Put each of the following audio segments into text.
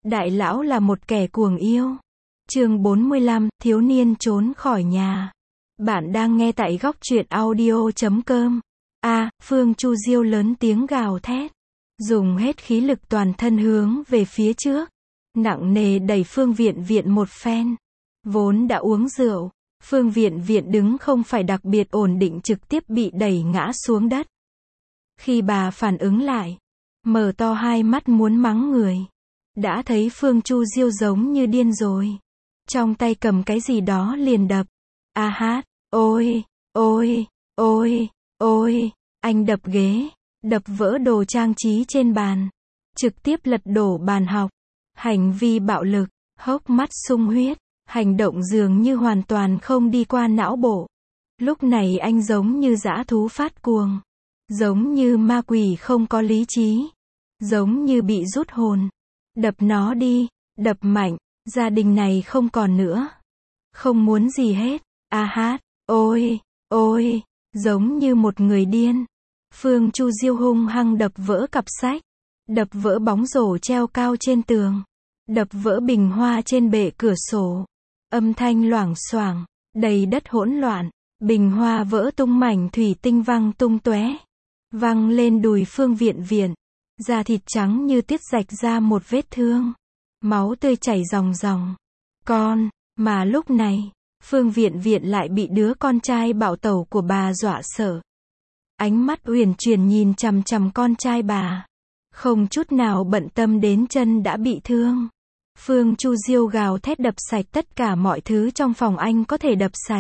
Đại lão là một kẻ cuồng yêu. Chương 45, thiếu niên trốn khỏi nhà. Bạn đang nghe tại góc truyện audio.com. Phương Chu Diêu lớn tiếng gào thét, dùng hết khí lực toàn thân hướng về phía trước, nặng nề đẩy Phương Viện Viện một phen. Vốn đã uống rượu, Phương Viện Viện đứng không phải đặc biệt ổn định, trực tiếp bị đẩy ngã xuống đất. Khi bà phản ứng lại, mở to hai mắt muốn mắng người, đã thấy Phương Chu Diêu giống như điên rồi, trong tay cầm cái gì đó liền đập. Ôi, ôi, ôi, ôi, anh đập ghế, đập vỡ đồ trang trí trên bàn, trực tiếp lật đổ bàn học. Hành vi bạo lực, hốc mắt sung huyết, hành động dường như hoàn toàn không đi qua não bộ. Lúc này anh giống như dã thú phát cuồng, giống như ma quỷ không có lý trí, giống như bị rút hồn. Đập nó đi, đập mạnh, gia đình này không còn nữa. Không muốn gì hết. Ôi, ôi, giống như một người điên. Phương Chu Diêu hung hăng đập vỡ cặp sách, đập vỡ bóng rổ treo cao trên tường, đập vỡ bình hoa trên bệ cửa sổ. Âm thanh loảng xoảng, đầy đất hỗn loạn, bình hoa vỡ tung, mảnh thủy tinh văng tung tóe, văng lên đùi Phương Viện Viện. Da thịt trắng như tiết rạch ra một vết thương, máu tươi chảy ròng ròng. Mà lúc này, Phương Viện Viện lại bị đứa con trai bạo tẩu của bà dọa sợ. Ánh mắt uyển chuyển nhìn chằm chằm con trai bà, không chút nào bận tâm đến chân đã bị thương. Phương Chu Diêu gào thét đập sạch tất cả mọi thứ trong phòng anh có thể đập sạch,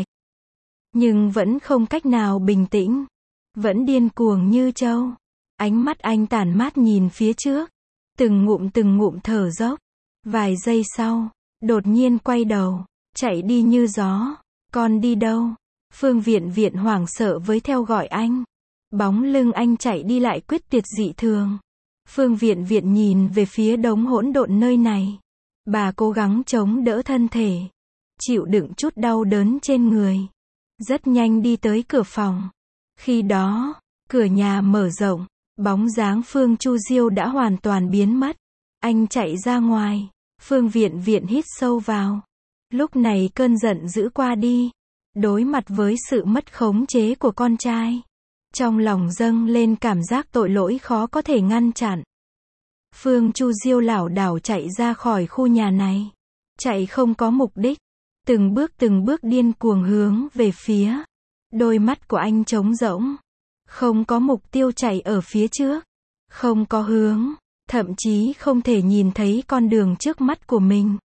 nhưng vẫn không cách nào bình tĩnh, vẫn điên cuồng như trâu. Ánh mắt anh tản mát nhìn phía trước, từng ngụm thở dốc. Vài giây sau, đột nhiên quay đầu, chạy đi như gió. Con đi đâu? Phương Viện Viện hoảng sợ với theo gọi anh. Bóng lưng anh chạy đi lại quyết tuyệt dị thường. Phương Viện Viện nhìn về phía đống hỗn độn nơi này. Bà cố gắng chống đỡ thân thể, chịu đựng chút đau đớn trên người. Rất nhanh đi tới cửa phòng. Khi đó, cửa nhà mở rộng, bóng dáng Phương Chu Diêu đã hoàn toàn biến mất. Anh chạy ra ngoài. Phương Viện Viện hít sâu vào. Lúc này cơn giận dữ qua đi. Đối mặt với sự mất khống chế của con trai, trong lòng dâng lên cảm giác tội lỗi khó có thể ngăn chặn. Phương Chu Diêu lảo đảo chạy ra khỏi khu nhà này. Chạy không có mục đích. Từng bước điên cuồng hướng về phía. Đôi mắt của anh trống rỗng. Không có mục tiêu chạy ở phía trước. Không có hướng. Thậm chí không thể nhìn thấy con đường trước mắt của mình.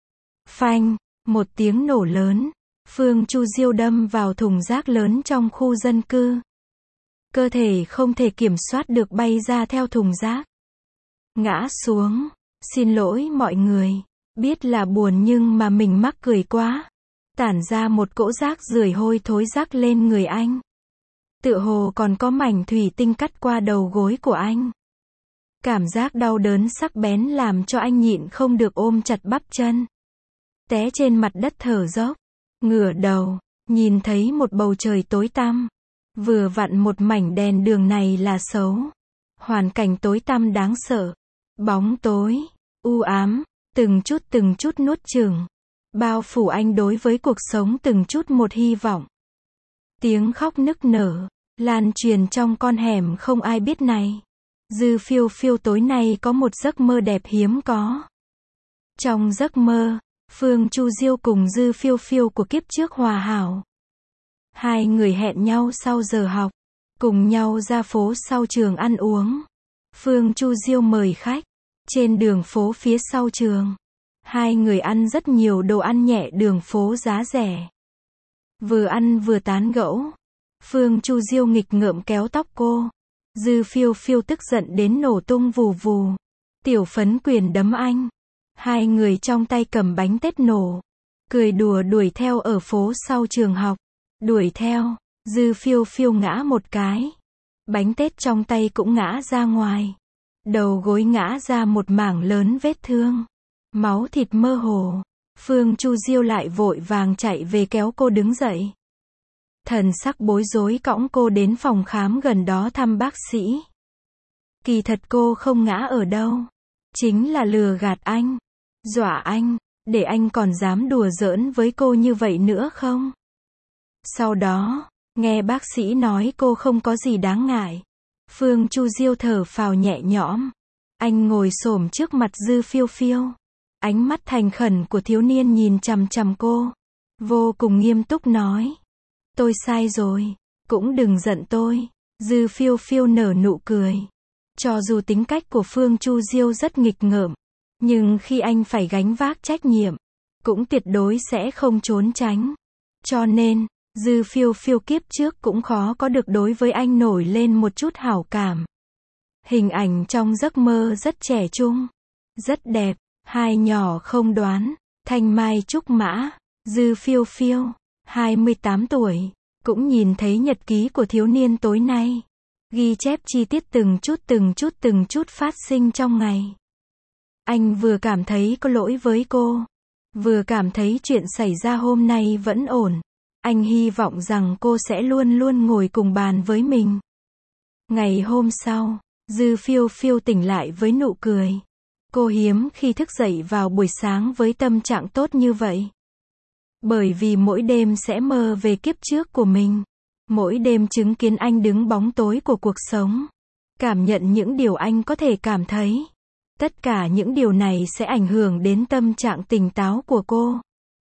Phanh, một tiếng nổ lớn. Phương Chu Diêu đâm vào thùng rác lớn trong khu dân cư. Cơ thể không thể kiểm soát được bay ra theo thùng rác. Ngã xuống. Xin lỗi mọi người. Biết là buồn nhưng mà mình mắc cười quá. Tản ra một cỗ rác rưởi hôi thối rác lên người anh. Tựa hồ còn có mảnh thủy tinh cắt qua đầu gối của anh. Cảm giác đau đớn sắc bén làm cho anh nhịn không được ôm chặt bắp chân. Té trên mặt đất thở dốc. Ngửa đầu, nhìn thấy một bầu trời tối tăm. Vừa vặn một mảnh đèn đường này là xấu. Hoàn cảnh tối tăm đáng sợ. Bóng tối, u ám, từng chút nuốt chửng. Bao phủ anh đối với cuộc sống từng chút một hy vọng. Tiếng khóc nức nở, lan truyền trong con hẻm không ai biết này. Dư Phiêu Phiêu tối nay có một giấc mơ đẹp hiếm có. Trong giấc mơ, Phương Chu Diêu cùng Dư Phiêu Phiêu của kiếp trước hòa hảo. Hai người hẹn nhau sau giờ học, cùng nhau ra phố sau trường ăn uống. Phương Chu Diêu mời khách. Trên đường phố phía sau trường, hai người ăn rất nhiều đồ ăn nhẹ đường phố giá rẻ. Vừa ăn vừa tán gẫu. Phương Chu Diêu nghịch ngợm kéo tóc cô. Dư Phiêu Phiêu tức giận đến nổ tung vù vù. Tiểu Phấn quyền đấm anh. Hai người trong tay cầm bánh tét nổ, cười đùa đuổi theo ở phố sau trường học. Đuổi theo, Dư Phiêu Phiêu ngã một cái. Bánh tét trong tay cũng ngã ra ngoài. Đầu gối ngã ra một mảng lớn vết thương. Máu thịt mơ hồ. Phương Chu Diêu lại vội vàng chạy về kéo cô đứng dậy. Thần sắc bối rối cõng cô đến phòng khám gần đó thăm bác sĩ. Kỳ thật cô không ngã ở đâu. Chính là lừa gạt anh. Dọa anh, để anh còn dám đùa giỡn với cô như vậy nữa không? Sau đó, nghe bác sĩ nói cô không có gì đáng ngại. Phương Chu Diêu thở phào nhẹ nhõm. Anh ngồi xổm trước mặt Dư Phiêu Phiêu. Ánh mắt thành khẩn của thiếu niên nhìn chằm chằm cô. Vô cùng nghiêm túc nói. Tôi sai rồi. Cũng đừng giận tôi. Dư Phiêu Phiêu nở nụ cười. Cho dù tính cách của Phương Chu Diêu rất nghịch ngợm, nhưng khi anh phải gánh vác trách nhiệm, cũng tuyệt đối sẽ không trốn tránh. Cho nên, Dư Phiêu Phiêu kiếp trước cũng khó có được đối với anh nổi lên một chút hảo cảm. Hình ảnh trong giấc mơ rất trẻ trung, rất đẹp, hai nhỏ không đoán, thanh mai trúc mã, Dư Phiêu Phiêu, 28 tuổi, cũng nhìn thấy nhật ký của thiếu niên tối nay. Ghi chép chi tiết từng chút phát sinh trong ngày. Anh vừa cảm thấy có lỗi với cô, vừa cảm thấy chuyện xảy ra hôm nay vẫn ổn. Anh hy vọng rằng cô sẽ luôn luôn ngồi cùng bàn với mình. Ngày hôm sau, Dư Phiêu Phiêu tỉnh lại với nụ cười. Cô hiếm khi thức dậy vào buổi sáng với tâm trạng tốt như vậy. Bởi vì mỗi đêm sẽ mơ về kiếp trước của mình. Mỗi đêm chứng kiến anh đứng bóng tối của cuộc sống. Cảm nhận những điều anh có thể cảm thấy. Tất cả những điều này sẽ ảnh hưởng đến tâm trạng tỉnh táo của cô.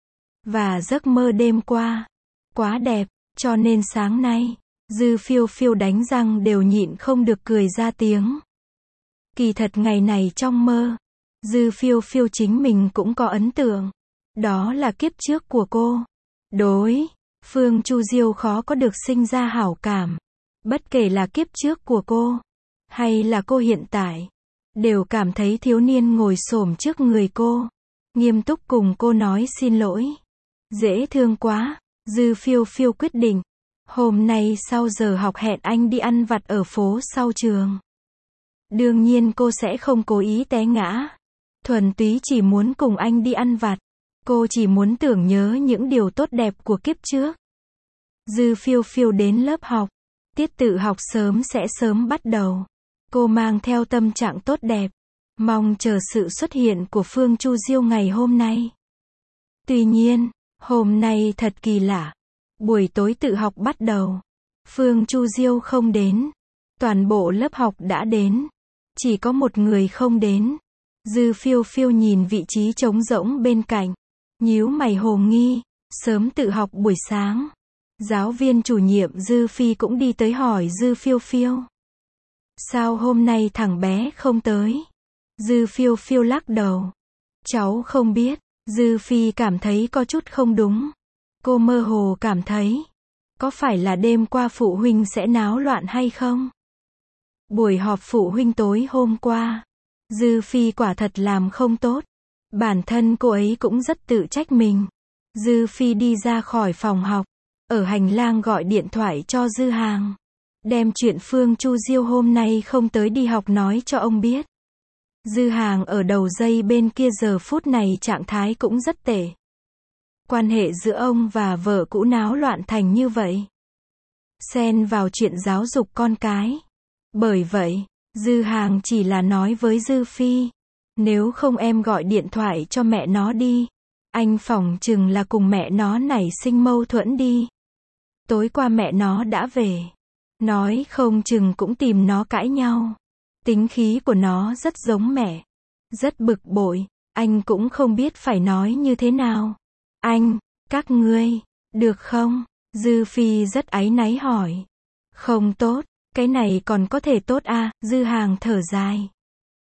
Và giấc mơ đêm qua, quá đẹp, cho nên sáng nay, Dư Phiêu Phiêu đánh răng đều nhịn không được cười ra tiếng. Kỳ thật ngày này trong mơ, Dư Phiêu Phiêu chính mình cũng có ấn tượng. Đó là kiếp trước của cô. Đối Phương Chu Diêu khó có được sinh ra hảo cảm. Bất kể là kiếp trước của cô, hay là cô hiện tại, đều cảm thấy thiếu niên ngồi xổm trước người cô, nghiêm túc cùng cô nói xin lỗi. Dễ thương quá, Dư Phiêu Phiêu quyết định. Hôm nay sau giờ học hẹn anh đi ăn vặt ở phố sau trường. Đương nhiên cô sẽ không cố ý té ngã. Thuần túy chỉ muốn cùng anh đi ăn vặt. Cô chỉ muốn tưởng nhớ những điều tốt đẹp của kiếp trước. Dư Phiêu Phiêu đến lớp học. Tiết tự học sớm sẽ sớm bắt đầu. Cô mang theo tâm trạng tốt đẹp, mong chờ sự xuất hiện của Phương Chu Diêu ngày hôm nay. Tuy nhiên, hôm nay thật kỳ lạ. Buổi tối tự học bắt đầu. Phương Chu Diêu không đến. Toàn bộ lớp học đã đến. Chỉ có một người không đến. Dư Phiêu Phiêu nhìn vị trí trống rỗng bên cạnh. Nhíu mày hồ nghi. Sớm tự học buổi sáng. Giáo viên chủ nhiệm Dư Phi cũng đi tới hỏi Dư Phiêu Phiêu. Sao hôm nay thằng bé không tới? Dư Phiêu Phiêu lắc đầu. Cháu không biết. Dư Phi cảm thấy có chút không đúng. Cô mơ hồ cảm thấy. Có phải là đêm qua phụ huynh sẽ náo loạn hay không? Buổi họp phụ huynh tối hôm qua. Dư Phi quả thật làm không tốt. Bản thân cô ấy cũng rất tự trách mình. Dư Phi đi ra khỏi phòng học. Ở hành lang gọi điện thoại cho Dư Hàng. Đem chuyện Phương Chu Diêu hôm nay không tới đi học nói cho ông biết. Dư Hàng ở đầu dây bên kia giờ phút này trạng thái cũng rất tệ. Quan hệ giữa ông và vợ cũ náo loạn thành như vậy. Xen vào chuyện giáo dục con cái. Bởi vậy, Dư Hàng chỉ là nói với Dư Phi. Nếu không em gọi điện thoại cho mẹ nó đi. Anh phỏng chừng là cùng mẹ nó nảy sinh mâu thuẫn đi. Tối qua mẹ nó đã về. Nói không chừng cũng tìm nó cãi nhau. Tính khí của nó rất giống mẹ. Rất bực bội. Anh cũng không biết phải nói như thế nào. Anh, các ngươi, được không? Dư Phi rất áy náy hỏi. Không tốt, cái này còn có thể tốt à? Dư Hàng thở dài.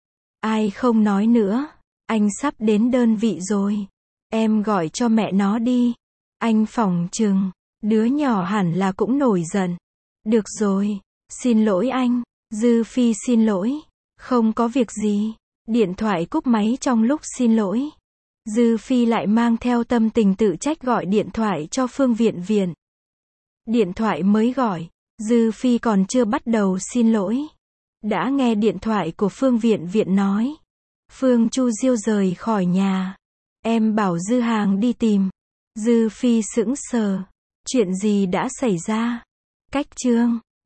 Ai không nói nữa. Anh sắp đến đơn vị rồi. Em gọi cho mẹ nó đi. Anh phỏng chừng. Đứa nhỏ hẳn là cũng nổi giận. Được rồi. Xin lỗi anh. Dư Phi xin lỗi. Không có việc gì. Điện thoại cúp máy trong lúc xin lỗi. Dư Phi lại mang theo tâm tình tự trách gọi điện thoại cho Phương Viện Viện. Điện thoại mới gọi. Dư Phi còn chưa bắt đầu xin lỗi. Đã nghe điện thoại của Phương Viện Viện nói. Phương Chu Diêu rời khỏi nhà. Em bảo Dư Hàng đi tìm. Dư Phi sững sờ. Chuyện gì đã xảy ra? Cách chương